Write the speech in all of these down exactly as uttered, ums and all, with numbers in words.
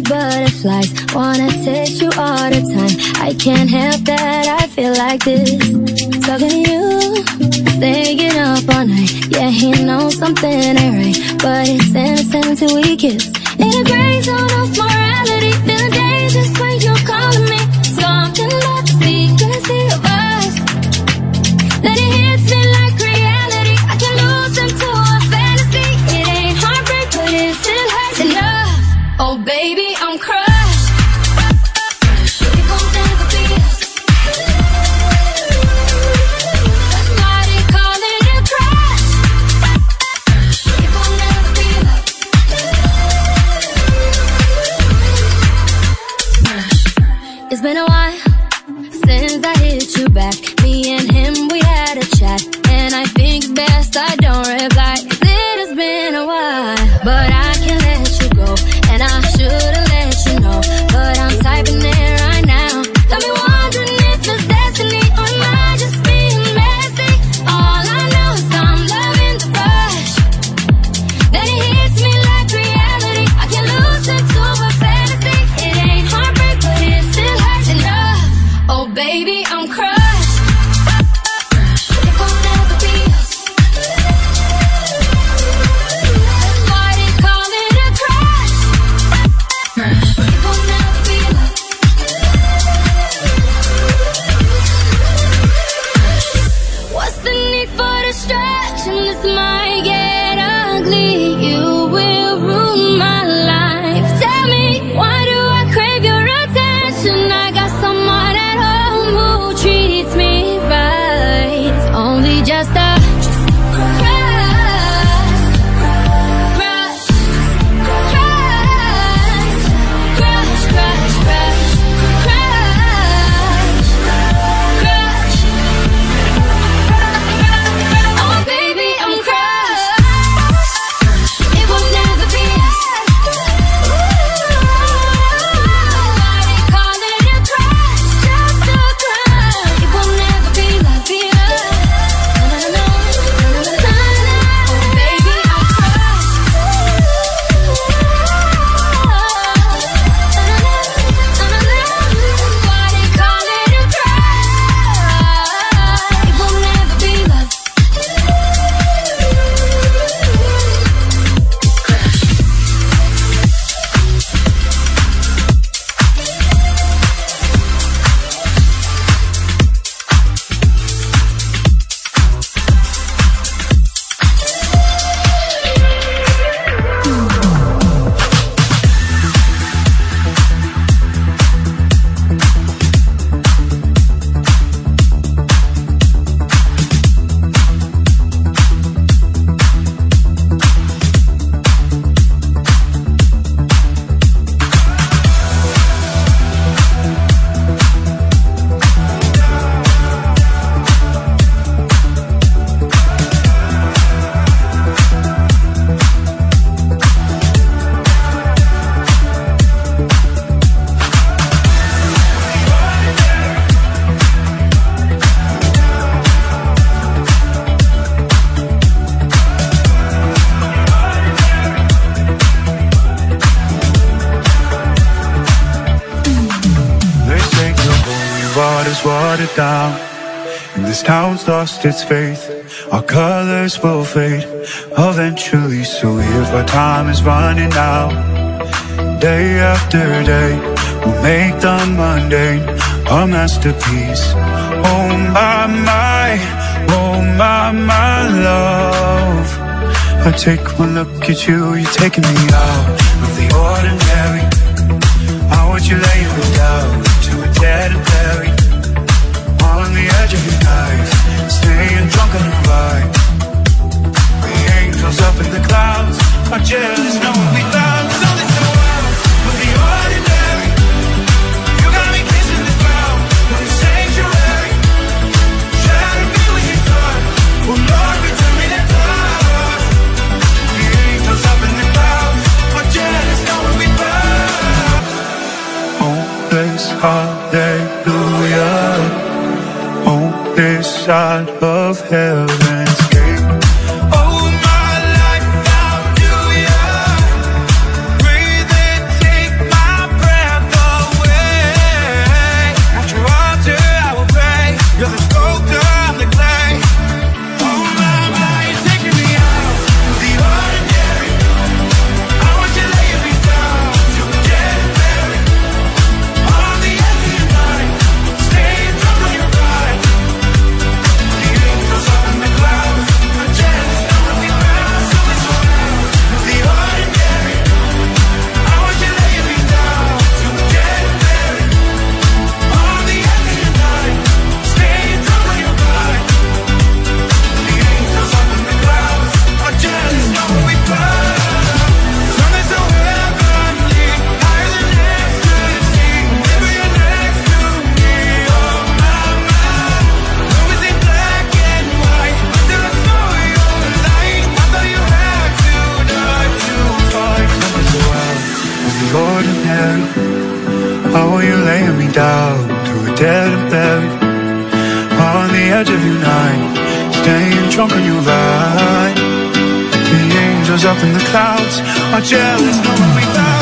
butterflies, wanna taste you all the time. I can't help that, I feel like this. Talking to you, staying up all night. Yeah, he knows something ain't right, but it's innocent until we kiss. In a gray zone of morality, feeling dangerous when you're calling me. Something about the secrecy of us, then it hits me like reality. I can lose into a fantasy. It ain't heartbreak, but it still hurts enough. Oh baby, I'm crushed. It won't never be us. That's why they call it a crush. It won't never be love. It's been a while since I hit you back. Me and him, we had a chat, and I think it's best I don't reply. It has been a while, but I can't let you go, and I should've let you know, but I'm typing it right now. Got me wondering if it's destiny, or am I just being messy? All I know is I'm loving the rush, then it hits me like reality. I can lose into a fantasy. It ain't heartbreak, but it still hurts enough. Oh baby, I'm crushed. It won't never be us. That's why they call it a crush. It won't never be love. What's the need for distraction? This might get ugly. You will ruin my life. Tell me, why do I crave your attention? I got someone at home who treats me right. It's only just a crush, crush, crush, crush, crush, crush, crush, crush. Oh baby, I'm crushed. It will never be us. Why they call it a crush? Just a crush. It will never be love, be love. No, no, no, no, no, no, no. Oh baby, I'm crushed. Why they call it a crush? It will never be love. They say the holy water's watered down, and this town's lost its faith. Our colors will fade eventually, so if our time is running out, day after day, we'll make the mundane a masterpiece. Oh my, my, oh my, my love. I take one look at you, you're taking me out of the ordinary. How would you lay me down to a dead and buried on the edge of your knife, staying drunk on the ride? The angels up in the clouds are jealous, knowing we found something so wild. With the ordinary, you got me kissing the ground in the sanctuary, trying to be with your thought. Oh Lord, return me that love. The angels up in the clouds are jealous, knowing we found. Oh, this hallelujah. Oh, this side of heaven's gate. Oh, my life found you, yeah. Breathe and take my dead and buried on the edge of your night, staying drunk on your ride. The angels up in the clouds are jealous knowing we found.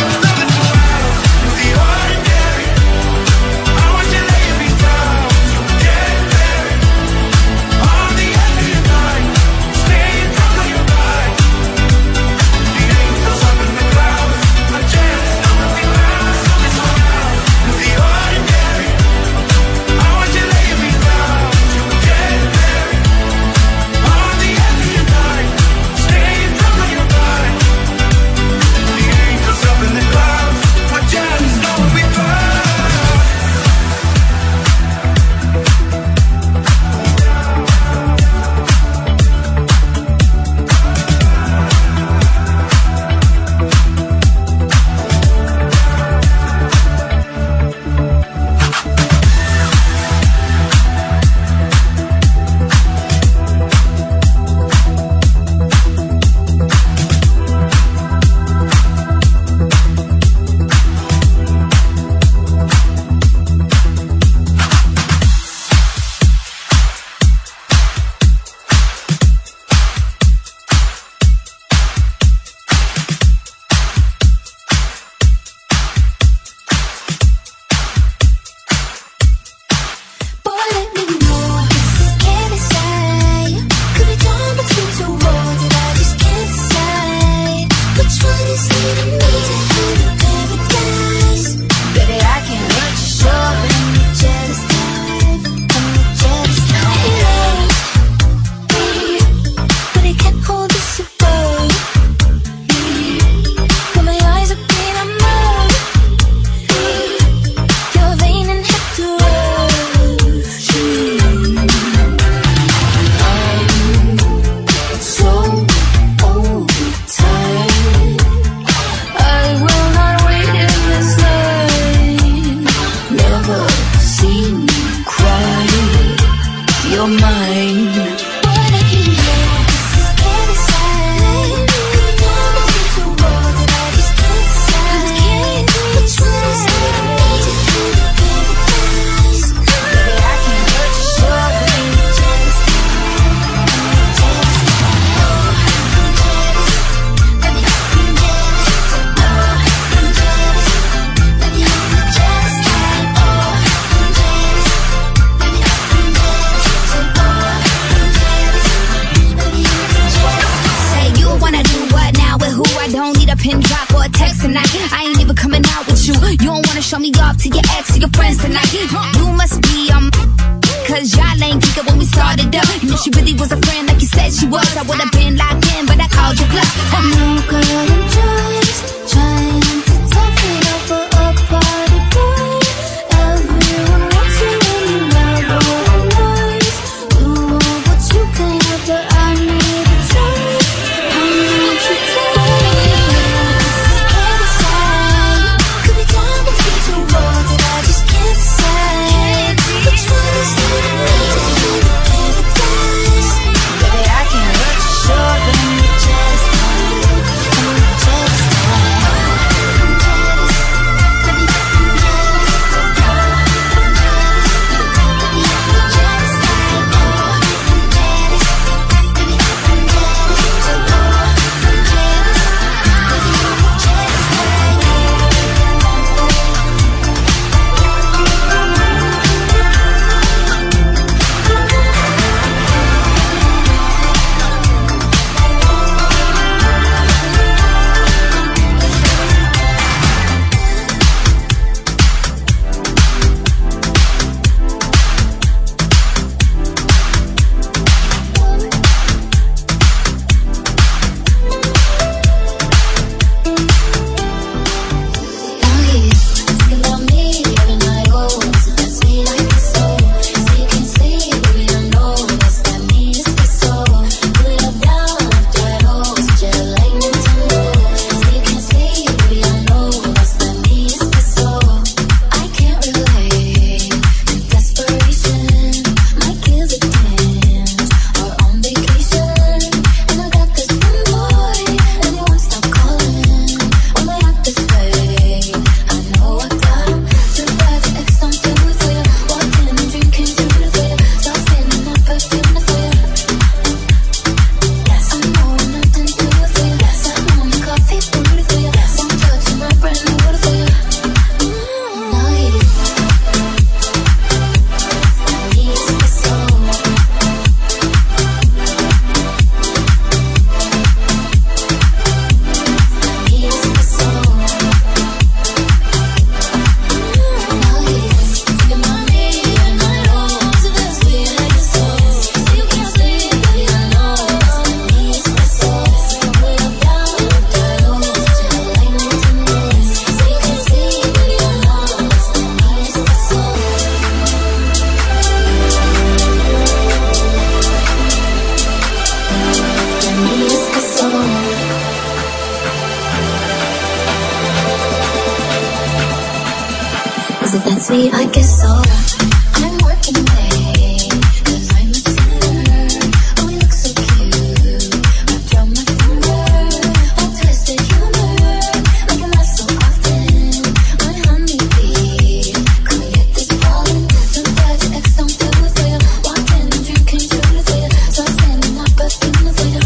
See, I guess so. I'm working late, 'cause I'm a sinner. Oh, we look so cute. I drop my finger. Oh, twisted humor. Like a laugh so often. My honeybee. Come get this ballin'. Some bad ex don't do it for you. Walking and drinking to it for you. So standing up, but feeling for you.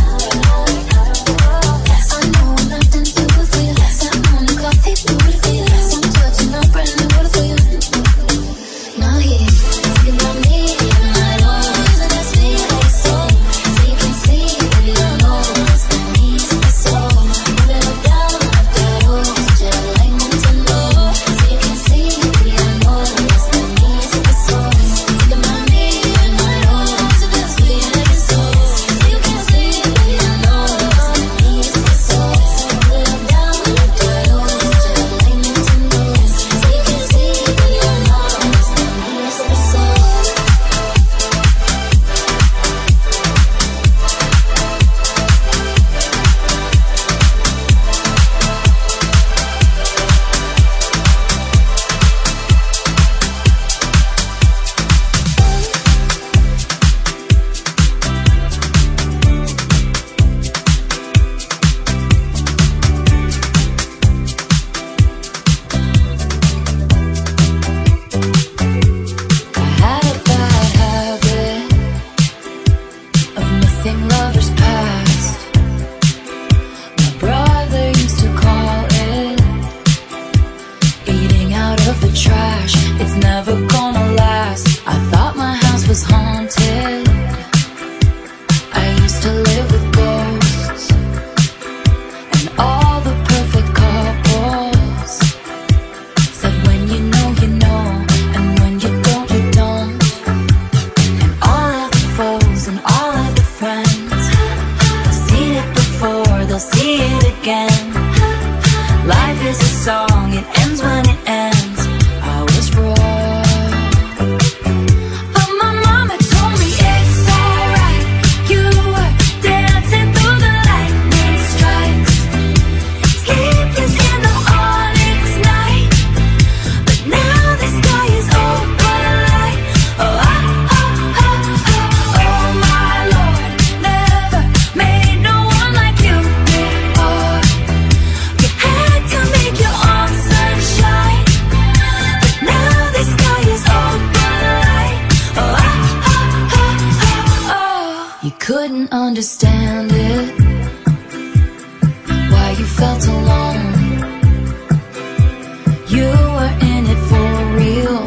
I know I'm not done to it for you. That morning coffee, do it for you. Some touching up, brand new water for you. Now he's thinking about me, and I know that that's me, like so. So you can see, baby, I know it's the knees, my soul. Move it up down, up that road, touch it like Nintendo. So you can see, baby, I know it's the knees, my soul. Thinking about me, and I know that that's me, like so. So you can see, baby, I know it's the knees, my soul. Move it up down, up that road, touch it like Nintendo. So you can see, baby, I know it's the knees, my soul. I had a bad habit of missing lovers past. My brother used to call it eating out of the trash. It's never gonna last. I thought my house was haunted. I used to live with ghosts and all the perfect couples. Said when you know, you know, and when you don't, you don't. And all of the foes and all of the friends, they've seen it before, they'll see it again. Life is a song, it ends when it ends. I was wrong, but my mama told me it's alright. You were dancing through the lightning strikes, sleepless in the onyx night. But now the sky is open light. Oh, oh, oh, oh, oh, oh my Lord, never made no one like you before. You had to make your own sunshine, but now the sky is open light. Oh, oh, oh, oh, oh, oh. You couldn't understand it, why you felt alone. You were in it for real.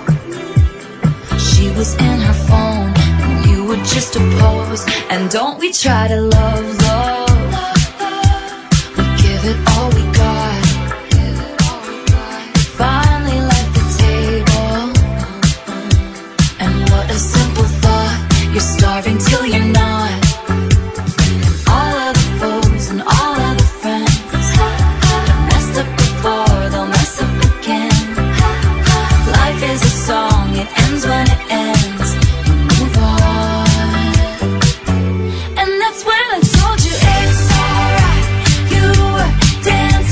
She was in her phone, and you were just a pose. And don't we try to love, love? We give it all we got. Finally left the table, and what a simple thought. You're starving till you're not. All of the foes and all of the friends, they've messed up before, they'll mess up again. Life is a song, it ends when it ends. You move on, and that's when I told you it's alright. You were dancing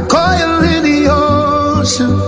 Call you in the ocean.